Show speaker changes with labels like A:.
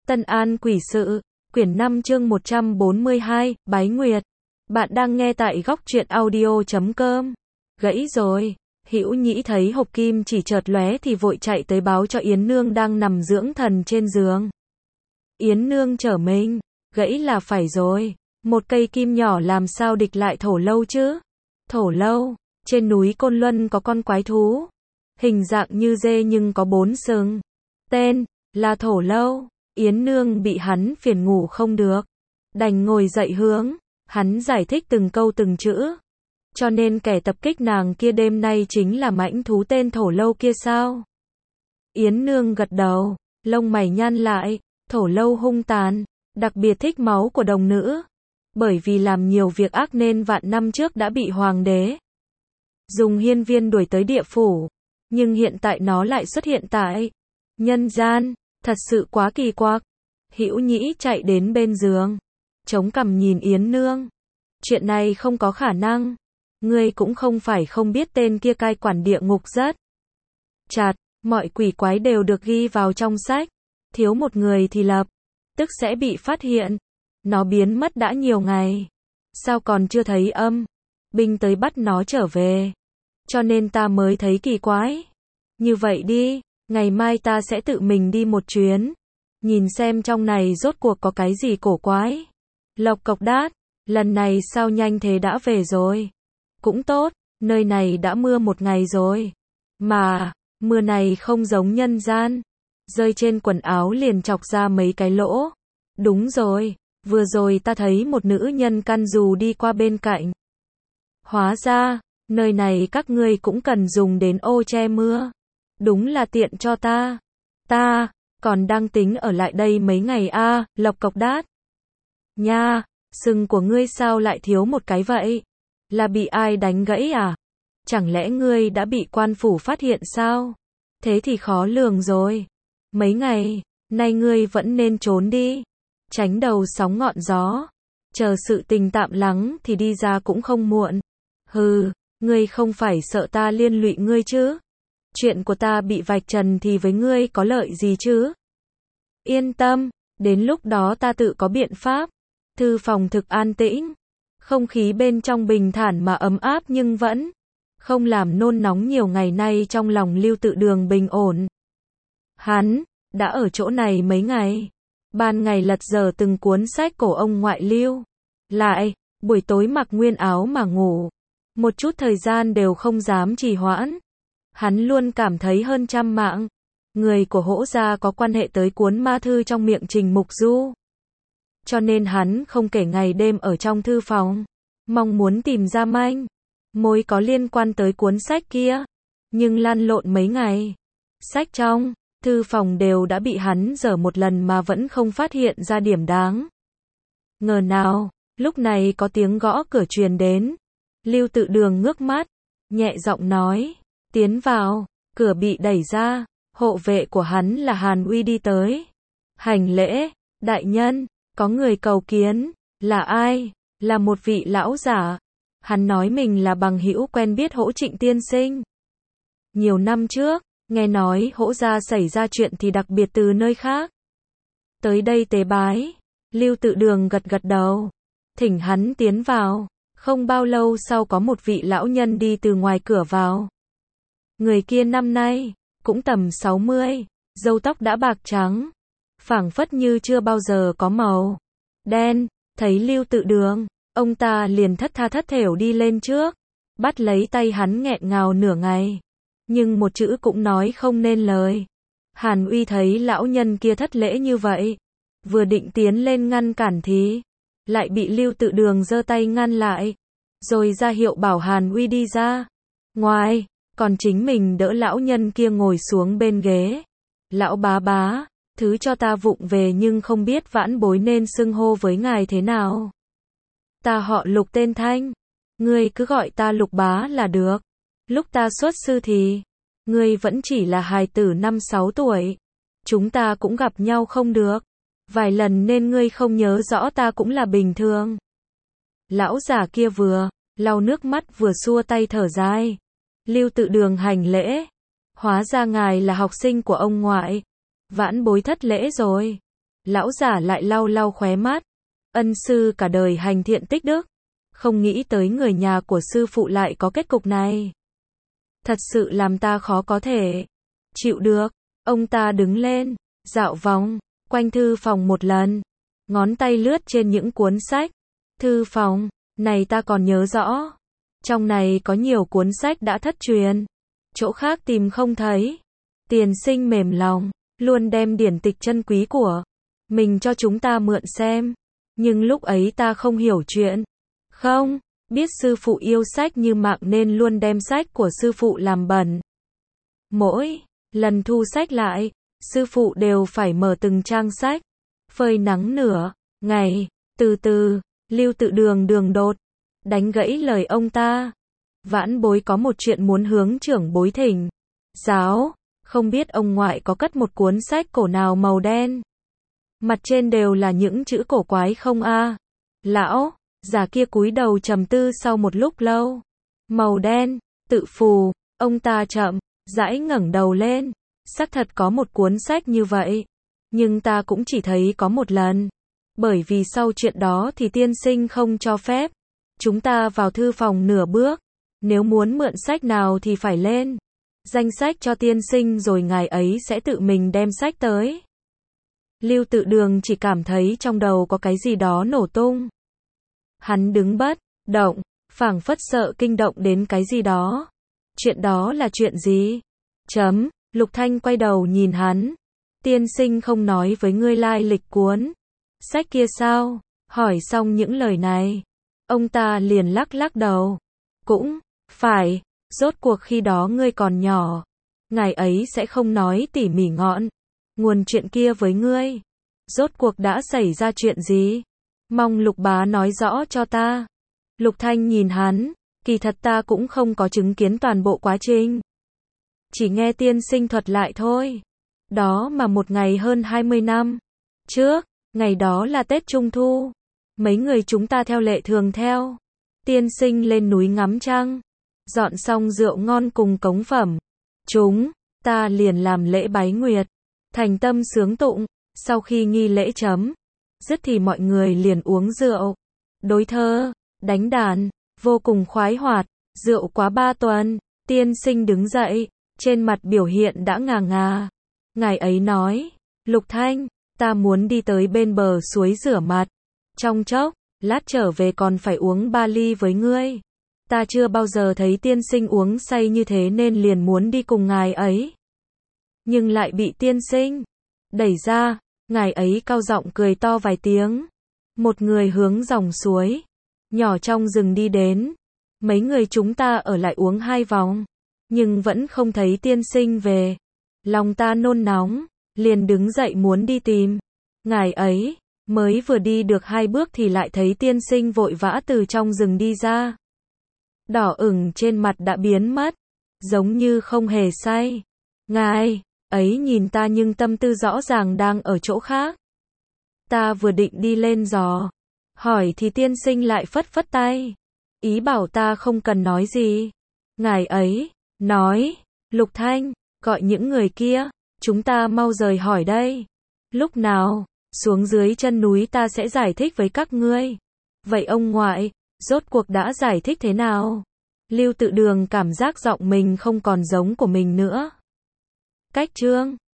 A: Tân An Quỷ Sự, quyển 5 chương 142, Bái Nguyệt. Bạn đang nghe tại góc truyện audio.com. Gãy rồi. Hữu Nhĩ thấy hộp kim chỉ chợt lóe thì vội chạy tới báo cho Yến Nương đang nằm dưỡng thần trên giường. Yến Nương trở mình, gãy là phải rồi. Một cây kim nhỏ làm sao địch lại thổ lâu chứ? Thổ lâu, trên núi Côn Luân có con quái thú. Hình dạng như dê nhưng có 4 sừng. Tên là thổ lâu. Yến Nương bị hắn phiền ngủ không được. Đành ngồi dậy hướng. Hắn giải thích từng câu từng chữ. Cho nên kẻ tập kích nàng kia đêm nay chính là mãnh thú tên thổ lâu kia sao? Yến Nương gật đầu. Lông mày nhăn lại. Thổ lâu hung tàn. Đặc biệt thích máu của đồng nữ. Bởi vì làm nhiều việc ác nên vạn năm trước đã bị hoàng đế dùng hiên viên đuổi tới địa phủ. Nhưng hiện tại nó lại xuất hiện tại nhân gian. Thật sự quá kỳ quặc. Hữu Nhĩ chạy đến bên giường. Chống cằm nhìn Yến Nương. Chuyện này không có khả năng. Ngươi cũng không phải không biết tên kia cai quản địa ngục rất chặt. Mọi quỷ quái đều được ghi vào trong sách. Thiếu một người thì lập tức sẽ bị phát hiện. Nó biến mất đã nhiều ngày. Sao còn chưa thấy âm binh tới bắt nó trở về? Cho nên ta mới thấy kỳ quái. Như vậy đi, ngày mai ta sẽ tự mình đi một chuyến. Nhìn xem trong này rốt cuộc có cái gì cổ quái. Lộc Cộc Đát, lần này sao nhanh thế đã về rồi? Cũng tốt, nơi này đã mưa một ngày rồi. Mà, mưa này không giống nhân gian. Rơi trên quần áo liền chọc ra mấy cái lỗ. Đúng rồi, vừa rồi ta thấy một nữ nhân căn dù đi qua bên cạnh. Hóa ra, nơi này các ngươi cũng cần dùng đến ô che mưa. Đúng là tiện cho ta. Ta còn đang tính ở lại đây mấy ngày a, Lộc Cộc Đát. Nha, sừng của ngươi sao lại thiếu một cái vậy? Là bị ai đánh gãy à? Chẳng lẽ ngươi đã bị quan phủ phát hiện sao? Thế thì khó lường rồi. Mấy ngày nay ngươi vẫn nên trốn đi. Tránh đầu sóng ngọn gió. Chờ sự tình tạm lắng thì đi ra cũng không muộn. Hừ, ngươi không phải sợ ta liên lụy ngươi chứ? Chuyện của ta bị vạch trần thì với ngươi có lợi gì chứ? Yên tâm, đến lúc đó ta tự có biện pháp. Thư phòng thực an tĩnh. Không khí bên trong bình thản mà ấm áp nhưng vẫn không làm nôn nóng nhiều ngày nay trong lòng Lưu Tự Đường bình ổn. Hắn đã ở chỗ này mấy ngày. Ban ngày lật dở từng cuốn sách cổ ông ngoại Lưu. Lại, buổi tối mặc nguyên áo mà ngủ. Một chút thời gian đều không dám trì hoãn. Hắn luôn cảm thấy hơn trăm mạng người của Hỗ gia có quan hệ tới cuốn ma thư trong miệng Trình Mục Du. Cho nên hắn không kể ngày đêm ở trong thư phòng, mong muốn tìm ra manh mối có liên quan tới cuốn sách kia. Nhưng lăn lộn mấy ngày, sách trong thư phòng đều đã bị hắn dở một lần mà vẫn không phát hiện ra điểm đáng ngờ nào. Lúc này có tiếng gõ cửa truyền đến. Lưu Tự Đường ngước mắt, nhẹ giọng nói, tiến vào. Cửa bị đẩy ra, hộ vệ của hắn là Hàn Uy đi tới. Hành lễ, đại nhân, có người cầu kiến. Là ai? Là một vị lão giả. Hắn nói mình là bằng hữu quen biết Hỗ Trịnh tiên sinh. Nhiều năm trước, nghe nói Hỗ gia xảy ra chuyện thì đặc biệt từ nơi khác tới đây tế bái. Lưu Tự Đường gật gật đầu, thỉnh hắn tiến vào. Không bao lâu sau có một vị lão nhân đi từ ngoài cửa vào. Người kia năm nay cũng tầm 60, râu tóc đã bạc trắng, phảng phất như chưa bao giờ có màu đen. Thấy Lưu Tự Đường, ông ta liền thất tha thất thểu đi lên trước, bắt lấy tay hắn nghẹn ngào nửa ngày, nhưng một chữ cũng nói không nên lời. Hàn Uy thấy lão nhân kia thất lễ như vậy, vừa định tiến lên ngăn cản thì lại bị Lưu Tự Đường giơ tay ngăn lại, rồi ra hiệu bảo Hàn Uy đi ra ngoài, còn chính mình đỡ lão nhân kia ngồi xuống bên ghế. Lão bá bá, thứ cho ta vụng về nhưng không biết vãn bối nên xưng hô với ngài thế nào. Ta họ Lục tên Thanh, ngươi cứ gọi ta Lục bá là được. Lúc ta xuất sư thì ngươi vẫn chỉ là hài tử 5-6 tuổi. Chúng ta cũng gặp nhau không được vài lần nên ngươi không nhớ rõ ta cũng là bình thường. Lão già kia vừa lau nước mắt vừa xua tay thở dài. Lưu Tự Đường hành lễ. Hóa ra ngài là học sinh của ông ngoại. Vãn bối thất lễ rồi. Lão giả lại lau lau khóe mắt. Ân sư cả đời hành thiện tích đức. Không nghĩ tới người nhà của sư phụ lại có kết cục này. Thật sự làm ta khó có thể chịu được. Ông ta đứng lên, dạo vòng quanh thư phòng một lần, ngón tay lướt trên những cuốn sách. Thư phòng này ta còn nhớ rõ. Trong này có nhiều cuốn sách đã thất truyền, chỗ khác tìm không thấy. Tiền sinh mềm lòng, luôn đem điển tịch chân quý của mình cho chúng ta mượn xem. Nhưng lúc ấy ta không hiểu chuyện. Không, biết sư phụ yêu sách như mạng nên luôn đem sách của sư phụ làm bẩn. Mỗi lần thu sách lại, sư phụ đều phải mở từng trang sách, phơi nắng nửa ngày. Từ từ, Lưu Tự Đường đường đột đánh gãy lời ông ta. Vãn bối có một chuyện muốn hướng trưởng bối thỉnh giáo. Không biết ông ngoại có cất một cuốn sách cổ nào màu đen, mặt trên đều là những chữ cổ quái không a? Lão già kia cúi đầu trầm tư sau một lúc lâu. Màu đen, tự phù. Ông ta chậm rãi ngẩng đầu lên. Xác thật có một cuốn sách như vậy, nhưng ta cũng chỉ thấy có một lần. Bởi vì sau chuyện đó thì tiên sinh không cho phép chúng ta vào thư phòng nửa bước. Nếu muốn mượn sách nào thì phải lên danh sách cho tiên sinh rồi ngài ấy sẽ tự mình đem sách tới. Lưu Tự Đường chỉ cảm thấy trong đầu có cái gì đó nổ tung. Hắn đứng bất động, phảng phất sợ kinh động đến cái gì đó. Chuyện đó là chuyện gì? Lục Thanh quay đầu nhìn hắn. Tiên sinh không nói với ngươi lai lịch cuốn sách kia sao? Hỏi xong những lời này, ông ta liền lắc lắc đầu. Cũng phải, rốt cuộc khi đó ngươi còn nhỏ, ngài ấy sẽ không nói tỉ mỉ ngọn nguồn chuyện kia với ngươi. Rốt cuộc đã xảy ra chuyện gì? Mong Lục bá nói rõ cho ta. Lục Thanh nhìn hắn, kỳ thật ta cũng không có chứng kiến toàn bộ quá trình. Chỉ nghe tiên sinh thuật lại thôi. Đó mà một ngày hơn 20 năm trước, ngày đó là Tết Trung Thu. Mấy người chúng ta theo lệ thường theo tiên sinh lên núi ngắm trăng. Dọn xong rượu ngon cùng cống phẩm, chúng ta liền làm lễ bái nguyệt, thành tâm sướng tụng. Sau khi nghi lễ dứt thì mọi người liền uống rượu, đối thơ, đánh đàn, vô cùng khoái hoạt. Rượu quá 3 tuần, tiên sinh đứng dậy, trên mặt biểu hiện đã ngà ngà. Ngài ấy nói, Lục Thanh, ta muốn đi tới bên bờ suối rửa mặt. Trong chốc lát trở về còn phải uống 3 ly với ngươi. Ta chưa bao giờ thấy tiên sinh uống say như thế nên liền muốn đi cùng ngài ấy. Nhưng lại bị tiên sinh đẩy ra. Ngài ấy cao giọng cười to vài tiếng. Một người hướng dòng suối nhỏ trong rừng đi đến. Mấy người chúng ta ở lại uống 2 vòng, nhưng vẫn không thấy tiên sinh về. Lòng ta nôn nóng, liền đứng dậy muốn đi tìm ngài ấy. Mới vừa đi được 2 bước thì lại thấy tiên sinh vội vã từ trong rừng đi ra. Đỏ ửng trên mặt đã biến mất, giống như không hề say. Ngài ấy nhìn ta nhưng tâm tư rõ ràng đang ở chỗ khác. Ta vừa định đi lên dò hỏi thì tiên sinh lại phất phất tay, ý bảo ta không cần nói gì. Ngài ấy nói, Lục Thanh, gọi những người kia, chúng ta mau rời hỏi đây. Lúc nào xuống dưới chân núi ta sẽ giải thích với các ngươi. Vậy ông ngoại, rốt cuộc đã giải thích thế nào? Lưu Tự Đường cảm giác giọng mình không còn giống của mình nữa. Cách chương